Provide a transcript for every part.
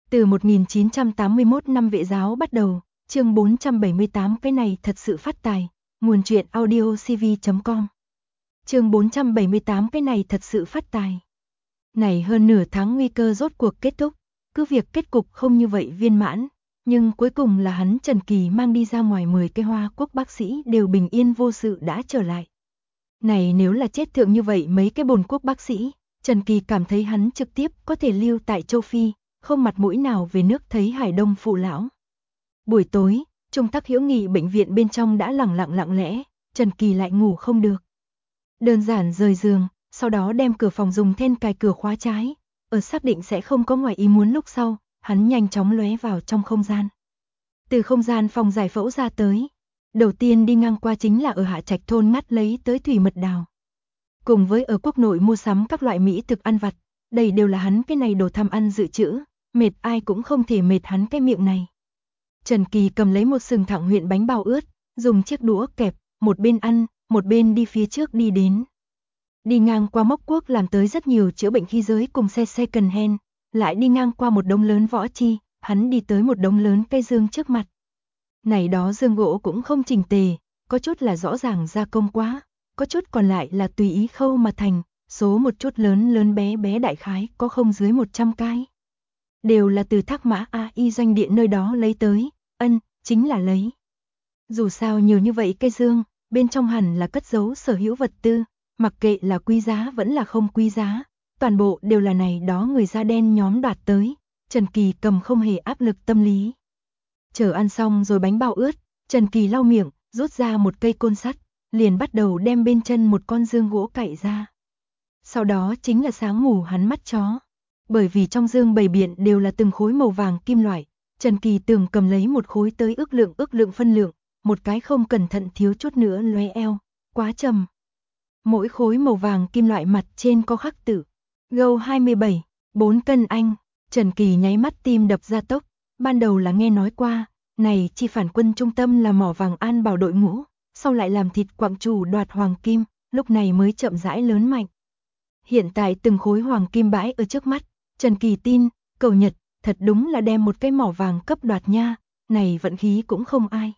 Từ 1981 năm Vệ giáo bắt đầu, chương 478 cái này thật sự phát tài, nguồn truyện audiocv.com. Chương 478 cái này thật sự phát tài. Này hơn nửa tháng nguy cơ rốt cuộc kết thúc, cứ việc kết cục không như vậy viên mãn, nhưng cuối cùng là hắn Trần Kỳ mang đi ra ngoài 10 cái Hoa Quốc bác sĩ đều bình yên vô sự đã trở lại. Này nếu là chết thượng như vậy mấy cái bồn quốc bác sĩ, Trần Kỳ cảm thấy hắn trực tiếp có thể lưu tại châu Phi, không mặt mũi nào về nước thấy Hải Đông phụ lão. Buổi tối, Trung Tắc Hữu Nghị bệnh viện bên trong đã lặng lẽ, Trần Kỳ lại ngủ không được. Đơn giản rời giường, sau đó đem cửa phòng dùng then cài cửa khóa trái, ở xác định sẽ không có ngoài ý muốn lúc sau, hắn nhanh chóng lóe vào trong không gian. Từ không gian phòng giải phẫu ra tới, đầu tiên đi ngang qua chính là ở Hạ Trạch thôn ngắt lấy tới thủy mật đào. Cùng với ở quốc nội mua sắm các loại mỹ thực ăn vặt, đây đều là hắn cái này đồ tham ăn dự trữ, mệt ai cũng không thể mệt hắn cái miệng này. Trần Kỳ cầm lấy một sừng thẳng huyện bánh bao ướt, dùng chiếc đũa kẹp, một bên ăn, một bên đi phía trước đi đến. Đi ngang qua Mốc Quốc làm tới rất nhiều chữa bệnh khí giới cùng xe second hand, lại đi ngang qua một đống lớn võ chi, hắn đi tới một đống lớn cây dương trước mặt. Này đó dương gỗ cũng không chỉnh tề, có chút là rõ ràng gia công quá, có chút còn lại là tùy ý khâu mà thành, số một chút lớn bé đại khái có không dưới 100 cái. Đều là từ Thác Mã AI doanh địa nơi đó lấy tới, chính là lấy. Dù sao nhiều như vậy cây dương, bên trong hẳn là cất giấu sở hữu vật tư, mặc kệ là quý giá vẫn là không quý giá, toàn bộ đều là này đó người da đen nhóm đoạt tới, Trần Kỳ cầm không hề áp lực tâm lý. Chờ ăn xong rồi bánh bao ướt, Trần Kỳ lau miệng, rút ra một cây côn sắt, liền bắt đầu đem bên chân một con dương gỗ cạy ra. Sau đó chính là sáng ngủ hắn mắt chó. Bởi vì trong dương bày biện đều là từng khối màu vàng kim loại, Trần Kỳ tưởng cầm lấy một khối tới ước lượng phân lượng, một cái không cẩn thận thiếu chút nữa lóe eo, quá trầm. Mỗi khối màu vàng kim loại mặt trên có khắc tự Gâu 27, 4 cân anh, Trần Kỳ nháy mắt tim đập ra tốc, ban đầu là nghe nói qua, này chi phản quân trung tâm là mỏ vàng an bảo đội ngũ, sau lại làm thịt quặng chủ đoạt hoàng kim, lúc này mới chậm rãi lớn mạnh. Hiện tại từng khối hoàng kim bãi ở trước mắt, Trần Kỳ tin, cầu Nhật, thật đúng là đem một cái mỏ vàng cấp đoạt nha, này vận khí cũng không ai.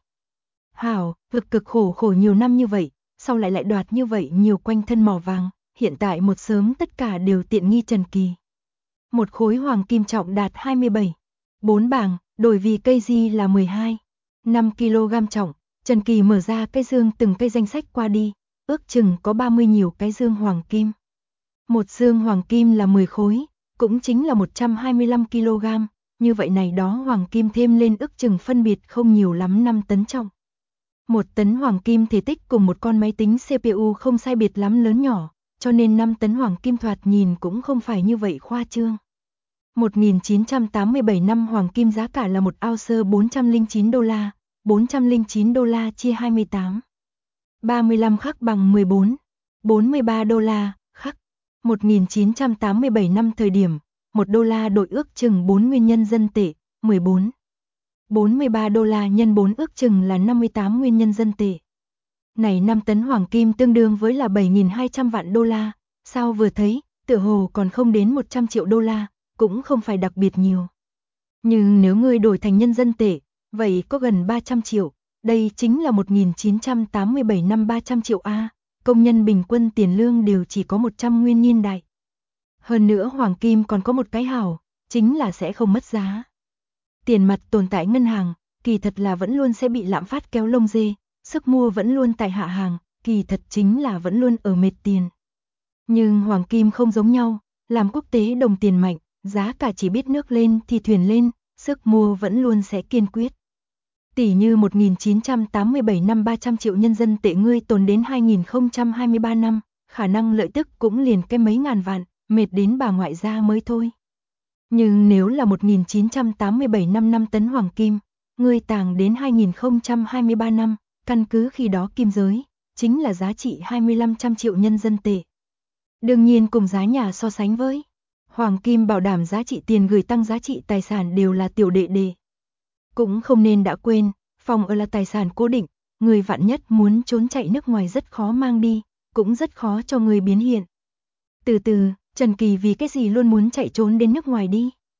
Hảo, vực cực khổ nhiều năm như vậy, sau lại đoạt như vậy nhiều quanh thân mỏ vàng, hiện tại một sớm tất cả đều tiện nghi Trần Kỳ. Một khối hoàng kim trọng đạt 27, 4 bảng, đổi vì cây di là 12, 5 kg trọng, Trần Kỳ mở ra cây dương từng cây danh sách qua đi, ước chừng có 30 nhiều cái dương hoàng kim. Một dương hoàng kim là 10 khối, cũng chính là 125 kg, như vậy này đó hoàng kim thêm lên ước chừng phân biệt không nhiều lắm 5 tấn trọng. 1 tấn hoàng kim thể tích cùng một con máy tính CPU không sai biệt lắm lớn nhỏ, cho nên 5 tấn hoàng kim thoạt nhìn cũng không phải như vậy khoa trương. 1987 năm hoàng kim giá cả là một ounce 409 đô la, 409 đô la chia 28. 35 khắc bằng 14, 43 đô la, khắc. 1987 năm thời điểm, 1 đô la đổi ước chừng 4 nguyên nhân dân tệ, 14. 43 đô la nhân 4 ước chừng là 58 nguyên nhân dân tệ. Này 5 tấn hoàng kim tương đương với là 7.200 vạn đô la, sao vừa thấy, tựa hồ còn không đến 100 triệu đô la, cũng không phải đặc biệt nhiều. Nhưng nếu người đổi thành nhân dân tệ, vậy có gần 300 triệu, đây chính là 1987 năm 300 triệu A. Công nhân bình quân tiền lương đều chỉ có 100 nguyên niên đại. Hơn nữa hoàng kim còn có một cái hảo, chính là sẽ không mất giá. Tiền mặt tồn tại ngân hàng, kỳ thật là vẫn luôn sẽ bị lạm phát kéo lông dê, sức mua vẫn luôn tại hạ hàng, kỳ thật chính là vẫn luôn ở mệt tiền. Nhưng hoàng kim không giống nhau, làm quốc tế đồng tiền mạnh, giá cả chỉ biết nước lên thì thuyền lên, sức mua vẫn luôn sẽ kiên quyết. Tỷ như 1987 năm 300 triệu nhân dân tệ ngươi tồn đến 2023 năm, khả năng lợi tức cũng liền cái mấy ngàn vạn, mệt đến bà ngoại gia mới thôi. Nhưng nếu là 1987 năm 5 tấn hoàng kim, ngươi tàng đến 2023 năm, căn cứ khi đó kim giới, chính là giá trị 2500 triệu nhân dân tệ. Đương nhiên cùng giá nhà so sánh với, hoàng kim bảo đảm giá trị tiền gửi tăng giá trị tài sản đều là tiểu đệ đề. Cũng không nên đã quên, phòng ở là tài sản cố định, người vạn nhất muốn trốn chạy nước ngoài rất khó mang đi, cũng rất khó cho người biến hiện. Từ từ, Trần Kỳ vì cái gì luôn muốn chạy trốn đến nước ngoài đi?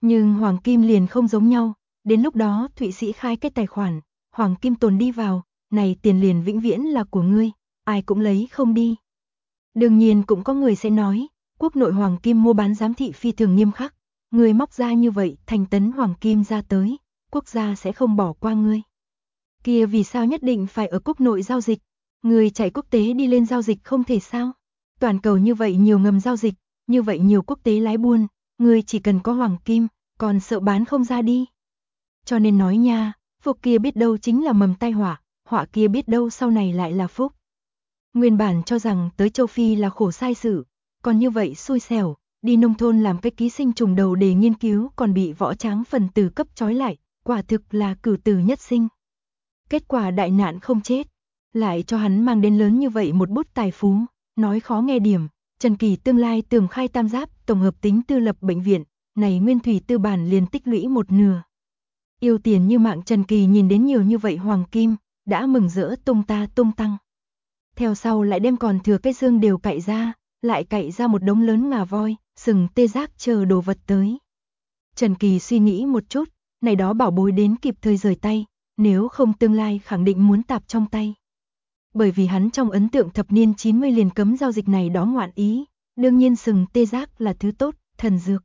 Nhưng Hoàng Kim liền không giống nhau, đến lúc đó Thụy Sĩ khai cái tài khoản, Hoàng Kim tồn đi vào, này tiền liền vĩnh viễn là của ngươi, ai cũng lấy không đi. Đương nhiên cũng có người sẽ nói, quốc nội Hoàng Kim mua bán giám thị phi thường nghiêm khắc, ngươi móc ra như vậy thành tấn Hoàng Kim ra tới, quốc gia sẽ không bỏ qua ngươi. Kia vì sao nhất định phải ở quốc nội giao dịch, người chạy quốc tế đi lên giao dịch không thể sao? Toàn cầu như vậy nhiều ngầm giao dịch, như vậy nhiều quốc tế lái buôn, người chỉ cần có Hoàng Kim, còn sợ bán không ra đi. Cho nên nói nha, phúc kia biết đâu chính là mầm tai họa, họa kia biết đâu sau này lại là phúc. Nguyên bản cho rằng tới châu Phi là khổ sai sự, còn như vậy xui xẻo, đi nông thôn làm cái ký sinh trùng đầu để nghiên cứu còn bị võ tráng phần tử cấp trói lại, quả thực là cửu tử nhất sinh. Kết quả đại nạn không chết, lại cho hắn mang đến lớn như vậy một bút tài phú, nói khó nghe điểm, Trần Kỳ tương lai tưởng khai tam giáp tổng hợp tính tư lập bệnh viện, này nguyên thủy tư bản liền tích lũy một nửa. Yêu tiền như mạng Trần Kỳ nhìn đến nhiều như vậy Hoàng Kim, đã mừng rỡ tung ta tung tăng. Theo sau lại đem còn thừa cái dương đều cạy ra, lại cạy ra một đống lớn ngà voi, sừng tê giác chờ đồ vật tới. Trần Kỳ suy nghĩ một chút, này đó bảo bối đến kịp thời rời tay, nếu không tương lai khẳng định muốn tạp trong tay. Bởi vì hắn trong ấn tượng thập niên 90 liền cấm giao dịch này đó ngoạn ý, đương nhiên sừng tê giác là thứ tốt, thần dược.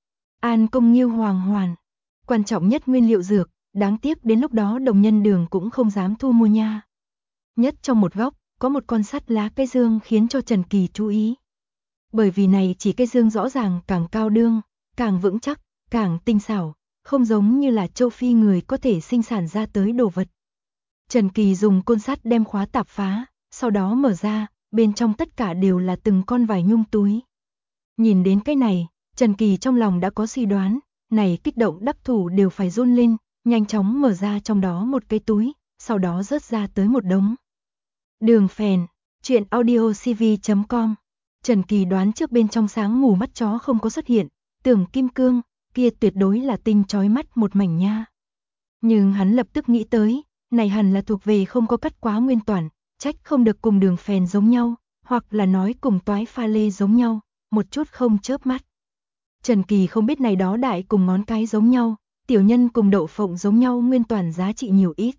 An công nghiêu hoàng hoàn, quan trọng nhất nguyên liệu dược, đáng tiếc đến lúc đó đồng nhân đường cũng không dám thu mua nha. Nhất trong một góc, có một con sắt lá cây dương khiến cho Trần Kỳ chú ý. Bởi vì này chỉ cây dương rõ ràng càng cao đương, càng vững chắc, càng tinh xảo, không giống như là châu Phi người có thể sinh sản ra tới đồ vật. Trần Kỳ dùng côn sắt đem khóa tạp phá, sau đó mở ra, bên trong tất cả đều là từng con vải nhung túi. Nhìn đến cái này, Trần Kỳ trong lòng đã có suy đoán, này kích động đắc thủ đều phải run lên, nhanh chóng mở ra trong đó một cái túi, sau đó rớt ra tới một đống. Đường phèn, chuyện audiocv.com. Trần Kỳ đoán trước bên trong sáng mù mắt chó không có xuất hiện, tưởng kim cương, kia tuyệt đối là tinh chói mắt một mảnh nha. Nhưng hắn lập tức nghĩ tới, này hẳn là thuộc về không có cắt quá nguyên toàn, trách không được cùng đường phèn giống nhau, hoặc là nói cùng toái pha lê giống nhau, một chút không chớp mắt. Trần Kỳ không biết này đó đại cùng ngón cái giống nhau, tiểu nhân cùng đậu phộng giống nhau nguyên toàn giá trị nhiều ít.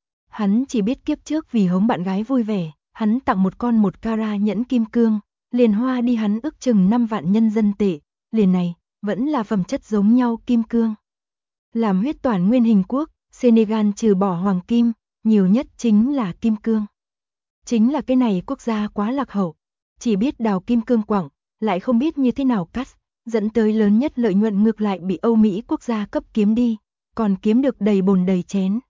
Hắn chỉ biết kiếp trước vì hống bạn gái vui vẻ, hắn tặng một con 1 carat nhẫn kim cương, liền hoa đi hắn ước chừng 5 vạn nhân dân tệ, liền này, vẫn là phẩm chất giống nhau kim cương. Làm huyết toàn nguyên hình quốc, Senegal trừ bỏ hoàng kim, nhiều nhất chính là kim cương. Chính là cái này quốc gia quá lạc hậu, chỉ biết đào kim cương quặng, lại không biết như thế nào cắt, dẫn tới lớn nhất lợi nhuận ngược lại bị Âu Mỹ quốc gia cấp kiếm đi, còn kiếm được đầy bồn đầy chén.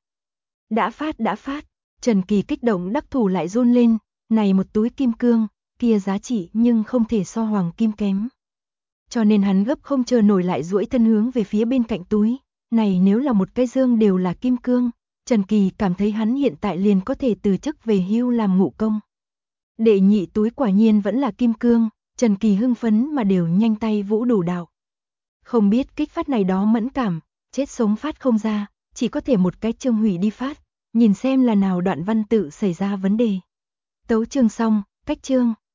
Đã phát, Trần Kỳ kích động đắc thủ lại run lên, này một túi kim cương, kia giá trị nhưng không thể so hoàng kim kém. Cho nên hắn gấp không chờ nổi lại duỗi thân hướng về phía bên cạnh túi, này nếu là một cái dương đều là kim cương, Trần Kỳ cảm thấy hắn hiện tại liền có thể từ chức về hưu làm ngụ công. Đệ nhị túi quả nhiên vẫn là kim cương, Trần Kỳ hưng phấn mà đều nhanh tay vũ đủ đạo. Không biết kích phát này đó mẫn cảm, chết sống phát không ra, chỉ có thể một cái chương hủy đi phát, nhìn xem là nào đoạn văn tự xảy ra vấn đề. Tấu chương xong, cách chương.